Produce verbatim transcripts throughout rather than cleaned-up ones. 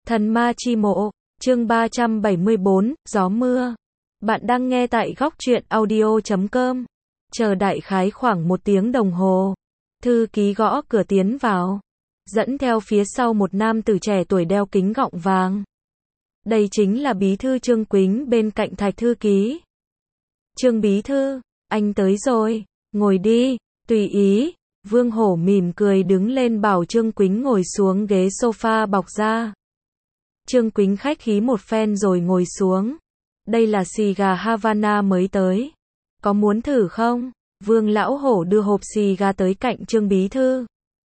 Thần ma chi mộ, chương ba trăm bảy mươi bốn, gió mưa. Bạn đang nghe tại góc truyện audio chấm com. Chờ đại khái khoảng một tiếng đồng hồ. Thư ký gõ cửa tiến vào. Dẫn theo phía sau một nam tử trẻ tuổi đeo kính gọng vàng. Đây chính là bí thư Trương Quýnh bên cạnh Thạch thư ký. Trương bí thư, anh tới rồi, ngồi đi, tùy ý. Vương Hổ mỉm cười đứng lên bảo Trương Quýnh ngồi xuống ghế sofa bọc da. Trương Quýnh khách khí một phen rồi ngồi xuống. Đây là xì gà Havana mới tới. Có muốn thử không? Vương Lão Hổ đưa hộp xì gà tới cạnh Trương bí thư.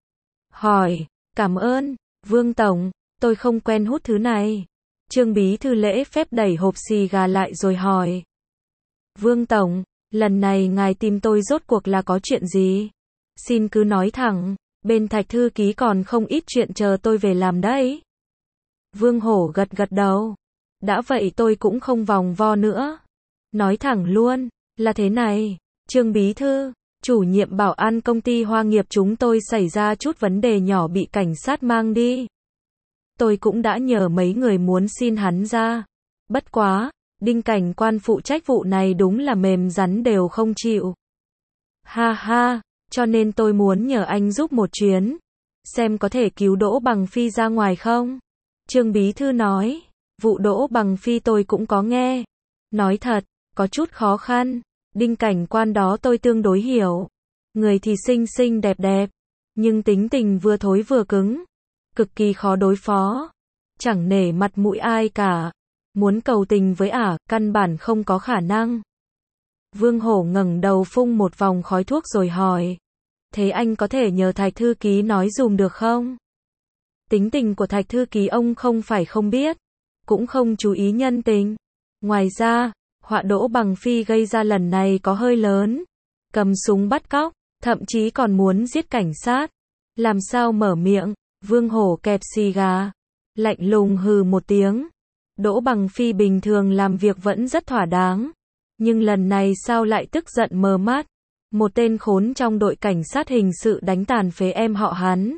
Hỏi, cảm ơn, Vương Tổng, tôi không quen hút thứ này. Trương bí thư lễ phép đẩy hộp xì gà lại rồi hỏi. Vương Tổng, lần này ngài tìm tôi rốt cuộc là có chuyện gì? Xin cứ nói thẳng, bên Thạch thư ký còn không ít chuyện chờ tôi về làm đấy. Vương Hổ gật gật đầu. Đã vậy tôi cũng không vòng vo nữa. Nói thẳng luôn, là thế này, Trương bí thư, chủ nhiệm bảo an công ty Hoa Nghiệp chúng tôi xảy ra chút vấn đề nhỏ bị cảnh sát mang đi. Tôi cũng đã nhờ mấy người muốn xin hắn ra. Bất quá, Đinh cảnh quan phụ trách vụ này đúng là mềm rắn đều không chịu. Ha ha, cho nên tôi muốn nhờ anh giúp một chuyến. Xem có thể cứu Đỗ Bằng Phi ra ngoài không? Trương bí thư nói, vụ Đỗ Bằng Phi tôi cũng có nghe. Nói thật, có chút khó khăn. Đinh cảnh quan đó tôi tương đối hiểu. Người thì xinh xinh đẹp đẹp, nhưng tính tình vừa thối vừa cứng. Cực kỳ khó đối phó. Chẳng nể mặt mũi ai cả. Muốn cầu tình với ả, căn bản không có khả năng. Vương Hổ ngẩng đầu phun một vòng khói thuốc rồi hỏi. Thế anh có thể nhờ Thạch thư ký nói dùm được không? Tính tình của Thạch thư ký ông không phải không biết, cũng không chú ý nhân tình. Ngoài ra, họa Đỗ Bằng Phi gây ra lần này có hơi lớn. Cầm súng bắt cóc, thậm chí còn muốn giết cảnh sát. Làm sao mở miệng? Vương Hổ kẹp xì gà, lạnh lùng hừ một tiếng. Đỗ Bằng Phi bình thường làm việc vẫn rất thỏa đáng, nhưng lần này sao lại tức giận mờ mắt. Một tên khốn trong đội cảnh sát hình sự đánh tàn phế em họ hắn.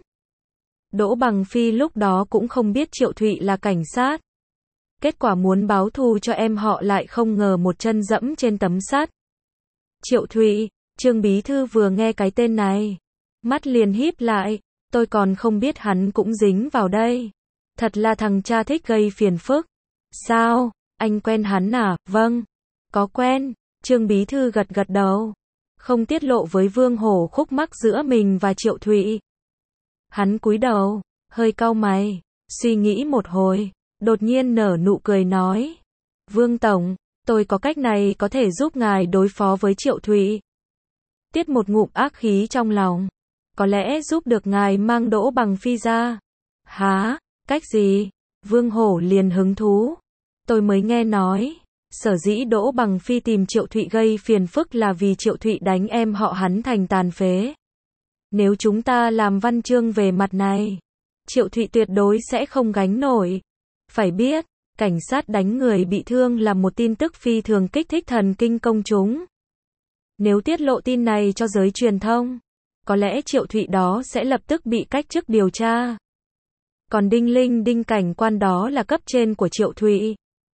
Đỗ Bằng Phi lúc đó cũng không biết Triệu Thụy là cảnh sát. Kết quả muốn báo thù cho em họ lại không ngờ một chân dẫm trên tấm sắt. Triệu Thụy, Trương bí thư vừa nghe cái tên này, mắt liền híp lại, tôi còn không biết hắn cũng dính vào đây. Thật là thằng cha thích gây phiền phức. Sao, anh quen hắn à? Vâng, có quen. Trương bí thư gật gật đầu. Không tiết lộ với Vương Hổ khúc mắc giữa mình và Triệu Thụy. Hắn cúi đầu, hơi cau mày, suy nghĩ một hồi, đột nhiên nở nụ cười nói. Vương Tổng, tôi có cách này có thể giúp ngài đối phó với Triệu Thụy. Tiết một ngụm ác khí trong lòng. Có lẽ giúp được ngài mang Đỗ Bằng Phi ra. Hả? Cách gì? Vương Hổ liền hứng thú. Tôi mới nghe nói, sở dĩ Đỗ Bằng Phi tìm Triệu Thụy gây phiền phức là vì Triệu Thụy đánh em họ hắn thành tàn phế. Nếu chúng ta làm văn chương về mặt này, Triệu Thụy tuyệt đối sẽ không gánh nổi. Phải biết, cảnh sát đánh người bị thương là một tin tức phi thường kích thích thần kinh công chúng. Nếu tiết lộ tin này cho giới truyền thông, có lẽ Triệu Thụy đó sẽ lập tức bị cách chức điều tra. Còn Đinh Linh Đinh cảnh quan đó là cấp trên của Triệu Thụy,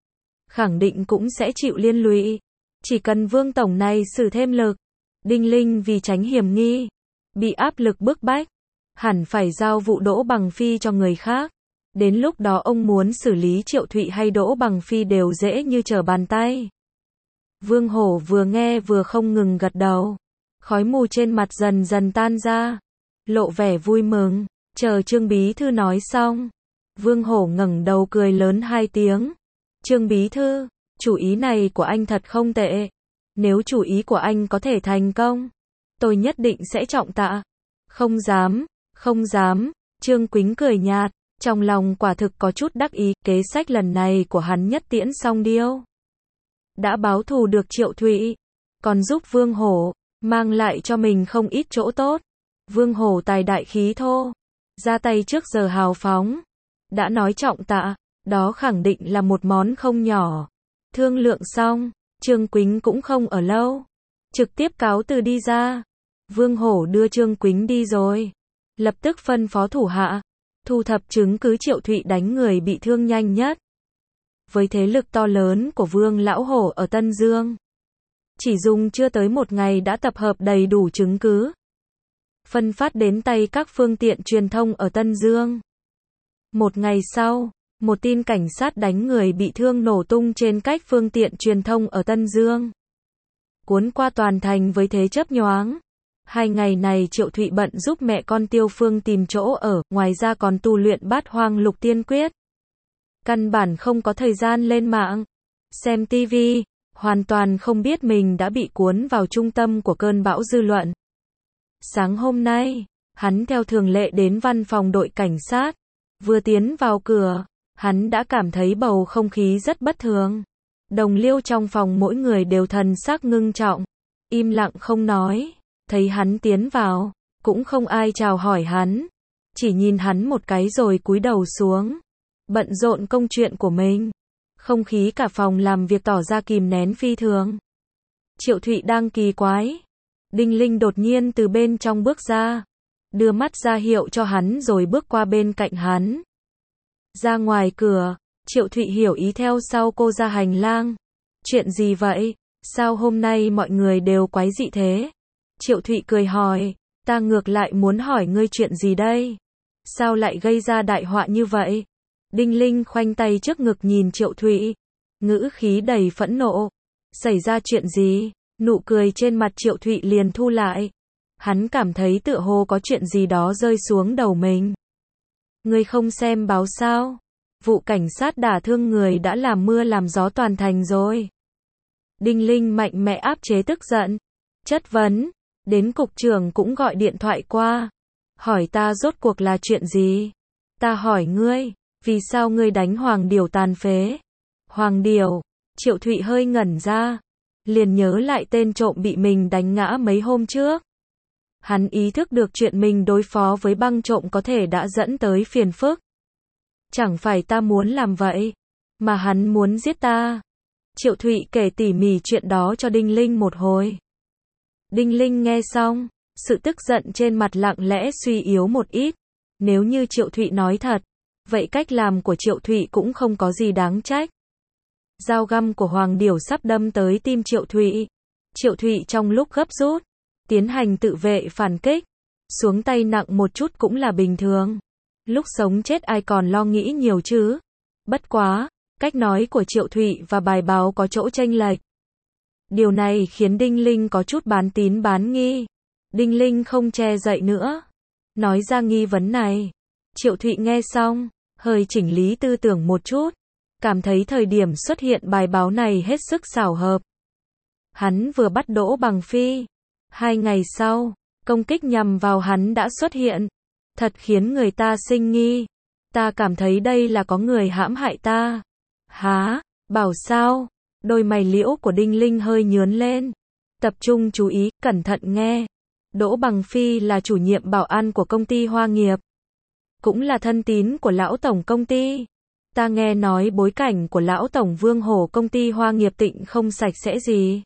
khẳng định cũng sẽ chịu liên lụy. Chỉ cần Vương Tổng này xử thêm lực, Đinh Linh vì tránh hiểm nghi, bị áp lực bức bách, hẳn phải giao vụ Đỗ Bằng Phi cho người khác. Đến lúc đó ông muốn xử lý Triệu Thụy hay Đỗ Bằng Phi đều dễ như trở bàn tay. Vương Hổ vừa nghe vừa không ngừng gật đầu. Khói mù trên mặt dần dần tan ra, lộ vẻ vui mừng. Chờ Trương bí thư nói xong, Vương Hổ ngẩng đầu cười lớn hai tiếng. Trương bí thư, chủ ý này của anh thật không tệ. Nếu chủ ý của anh có thể thành công, tôi nhất định sẽ trọng tạ. Không dám, không dám. Trương Quýnh cười nhạt, trong lòng quả thực có chút đắc ý. Kế sách lần này của hắn nhất tiễn song điêu. Đã báo thù được Triệu Thụy, còn giúp Vương Hổ mang lại cho mình không ít chỗ tốt. Vương Hổ tài đại khí thô, ra tay trước giờ hào phóng. Đã nói trọng tạ, đó khẳng định là một món không nhỏ. Thương lượng xong, Trương Quýnh cũng không ở lâu, trực tiếp cáo từ đi ra. Vương Hổ đưa Trương Quýnh đi rồi, lập tức phân phó thủ hạ, Thu thập chứng cứ Triệu Thụy đánh người bị thương nhanh nhất. Với thế lực to lớn của Vương Lão Hổ ở Tân Dương, chỉ dùng chưa tới một ngày đã tập hợp đầy đủ chứng cứ, phân phát đến tay các phương tiện truyền thông ở Tân Dương. Một ngày sau, một tin cảnh sát đánh người bị thương nổ tung trên các phương tiện truyền thông ở Tân Dương, cuốn qua toàn thành với thế chớp nhoáng. Hai ngày này Triệu Thụy bận giúp mẹ con Tiêu Phương tìm chỗ ở, ngoài ra còn tu luyện Bát Hoang Lục Tiên Quyết. Căn bản không có thời gian lên mạng, xem ti vi, hoàn toàn không biết mình đã bị cuốn vào trung tâm của cơn bão dư luận. Sáng hôm nay, hắn theo thường lệ đến văn phòng đội cảnh sát. Vừa tiến vào cửa, hắn đã cảm thấy bầu không khí rất bất thường. Đồng liêu trong phòng mỗi người đều thần sắc ngưng trọng, im lặng không nói. Thấy hắn tiến vào, cũng không ai chào hỏi hắn, chỉ nhìn hắn một cái rồi cúi đầu xuống, bận rộn công chuyện của mình. Không khí cả phòng làm việc tỏ ra kìm nén phi thường. Triệu Thụy đang kỳ quái. Đinh Linh đột nhiên từ bên trong bước ra, đưa mắt ra hiệu cho hắn rồi bước qua bên cạnh hắn. Ra ngoài cửa, Triệu Thụy hiểu ý theo sau cô ra hành lang. Chuyện gì vậy? Sao hôm nay mọi người đều quái dị thế? Triệu Thụy cười hỏi, ta ngược lại muốn hỏi ngươi chuyện gì đây? Sao lại gây ra đại họa như vậy? Đinh Linh khoanh tay trước ngực nhìn Triệu Thụy, ngữ khí đầy phẫn nộ. Xảy ra chuyện gì? Nụ cười trên mặt Triệu Thụy liền thu lại. Hắn cảm thấy tựa hồ có chuyện gì đó rơi xuống đầu mình. Ngươi không xem báo sao? Vụ cảnh sát đả thương người đã làm mưa làm gió toàn thành rồi. Đinh Linh mạnh mẽ áp chế tức giận, chất vấn, đến cục trưởng cũng gọi điện thoại qua, hỏi ta rốt cuộc là chuyện gì? Ta hỏi ngươi, vì sao ngươi đánh Hoàng Điểu tàn phế? Hoàng Điểu? Triệu Thụy hơi ngẩn ra, liền nhớ lại tên trộm bị mình đánh ngã mấy hôm trước. Hắn ý thức được chuyện mình đối phó với băng trộm có thể đã dẫn tới phiền phức. Chẳng phải ta muốn làm vậy, mà hắn muốn giết ta. Triệu Thụy kể tỉ mỉ chuyện đó cho Đinh Linh một hồi. Đinh Linh nghe xong, sự tức giận trên mặt lặng lẽ suy yếu một ít. Nếu như Triệu Thụy nói thật, vậy cách làm của Triệu Thụy cũng không có gì đáng trách. Dao găm của Hoàng Điểu sắp đâm tới tim Triệu Thụy. Triệu Thụy trong lúc gấp rút, tiến hành tự vệ phản kích, xuống tay nặng một chút cũng là bình thường. Lúc sống chết ai còn lo nghĩ nhiều chứ. Bất quá, cách nói của Triệu Thụy và bài báo có chỗ chênh lệch. Điều này khiến Đinh Linh có chút bán tín bán nghi. Đinh Linh không che dậy nữa, nói ra nghi vấn này. Triệu Thụy nghe xong, hơi chỉnh lý tư tưởng một chút, cảm thấy thời điểm xuất hiện bài báo này hết sức xảo hợp. Hắn vừa bắt Đỗ Bằng Phi, hai ngày sau, công kích nhằm vào hắn đã xuất hiện, thật khiến người ta sinh nghi. Ta cảm thấy đây là có người hãm hại ta. Hả? Bảo sao? Đôi mày liễu của Đinh Linh hơi nhướng lên. Tập trung chú ý, cẩn thận nghe. Đỗ Bằng Phi là chủ nhiệm bảo an của công ty Hoa Nghiệp, cũng là thân tín của lão tổng công ty. Ta nghe nói bối cảnh của lão tổng Vương Hổ công ty Hoa Nghiệp Tịnh không sạch sẽ gì.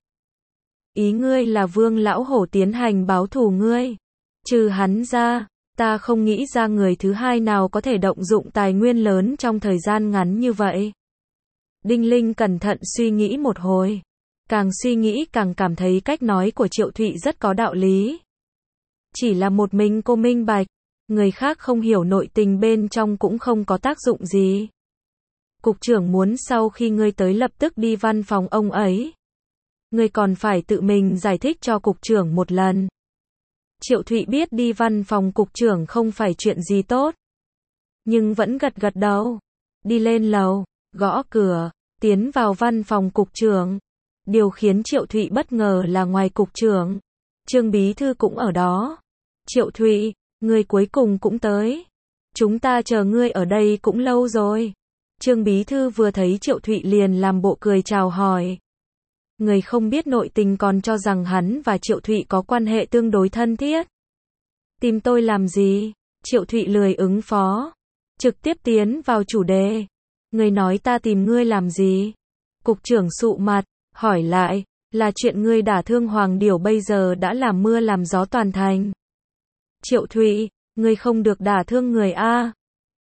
Ý ngươi là Vương lão Hổ tiến hành báo thù ngươi? Trừ hắn ra, ta không nghĩ ra người thứ hai nào có thể động dụng tài nguyên lớn trong thời gian ngắn như vậy. Đinh Linh cẩn thận suy nghĩ một hồi, càng suy nghĩ càng cảm thấy cách nói của Triệu Thụy rất có đạo lý. Chỉ là một mình cô minh bạch, người khác không hiểu nội tình bên trong cũng không có tác dụng gì. Cục trưởng muốn sau khi ngươi tới lập tức đi văn phòng ông ấy. Ngươi còn phải tự mình giải thích cho cục trưởng một lần. Triệu Thụy biết đi văn phòng cục trưởng không phải chuyện gì tốt, nhưng vẫn gật gật đầu. Đi lên lầu, gõ cửa, tiến vào văn phòng cục trưởng. Điều khiến Triệu Thụy bất ngờ là ngoài cục trưởng, Trương Bí Thư cũng ở đó. Triệu Thụy, ngươi cuối cùng cũng tới. Chúng ta chờ ngươi ở đây cũng lâu rồi. Trương Bí Thư vừa thấy Triệu Thụy liền làm bộ cười chào hỏi. Người không biết nội tình còn cho rằng hắn và Triệu Thụy có quan hệ tương đối thân thiết. Tìm tôi làm gì? Triệu Thụy lười ứng phó, trực tiếp tiến vào chủ đề. Người nói ta tìm ngươi làm gì? Cục trưởng sụ mặt, hỏi lại, là chuyện ngươi đả thương Hoàng Điểu bây giờ đã làm mưa làm gió toàn thành. Triệu Thụy, ngươi không được đả thương người a.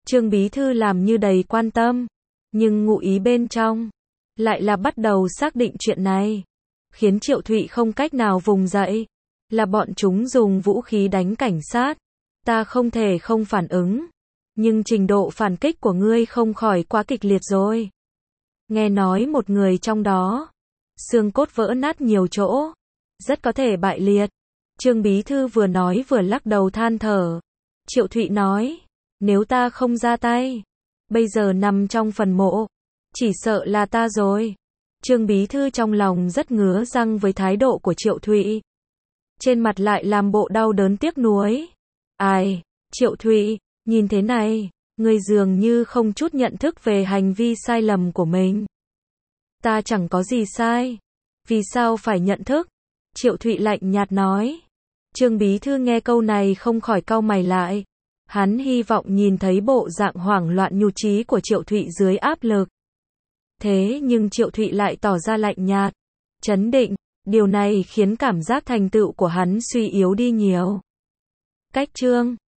Trương bí thư làm như đầy quan tâm, nhưng ngụ ý bên trong lại là bắt đầu xác định chuyện này, khiến Triệu Thụy không cách nào vùng dậy, là bọn chúng dùng vũ khí đánh cảnh sát. Ta không thể không phản ứng, nhưng trình độ phản kích của ngươi không khỏi quá kịch liệt rồi. Nghe nói một người trong đó, xương cốt vỡ nát nhiều chỗ, rất có thể bại liệt. Trương bí thư vừa nói vừa lắc đầu than thở. Triệu Thụy nói, nếu ta không ra tay, bây giờ nằm trong phần mộ, chỉ sợ là ta rồi. Trương bí thư trong lòng rất ngứa răng với thái độ của Triệu Thụy, trên mặt lại làm bộ đau đớn tiếc nuối. Ai, Triệu Thụy, nhìn thế này, ngươi dường như không chút nhận thức về hành vi sai lầm của mình. Ta chẳng có gì sai, vì sao phải nhận thức? Triệu Thụy lạnh nhạt nói. Trương bí thư nghe câu này không khỏi cau mày lại. Hắn hy vọng nhìn thấy bộ dạng hoảng loạn nhu trí của Triệu Thụy dưới áp lực. Thế nhưng Triệu Thụy lại tỏ ra lạnh nhạt, trấn định, điều này khiến cảm giác thành tựu của hắn suy yếu đi nhiều. Cách chương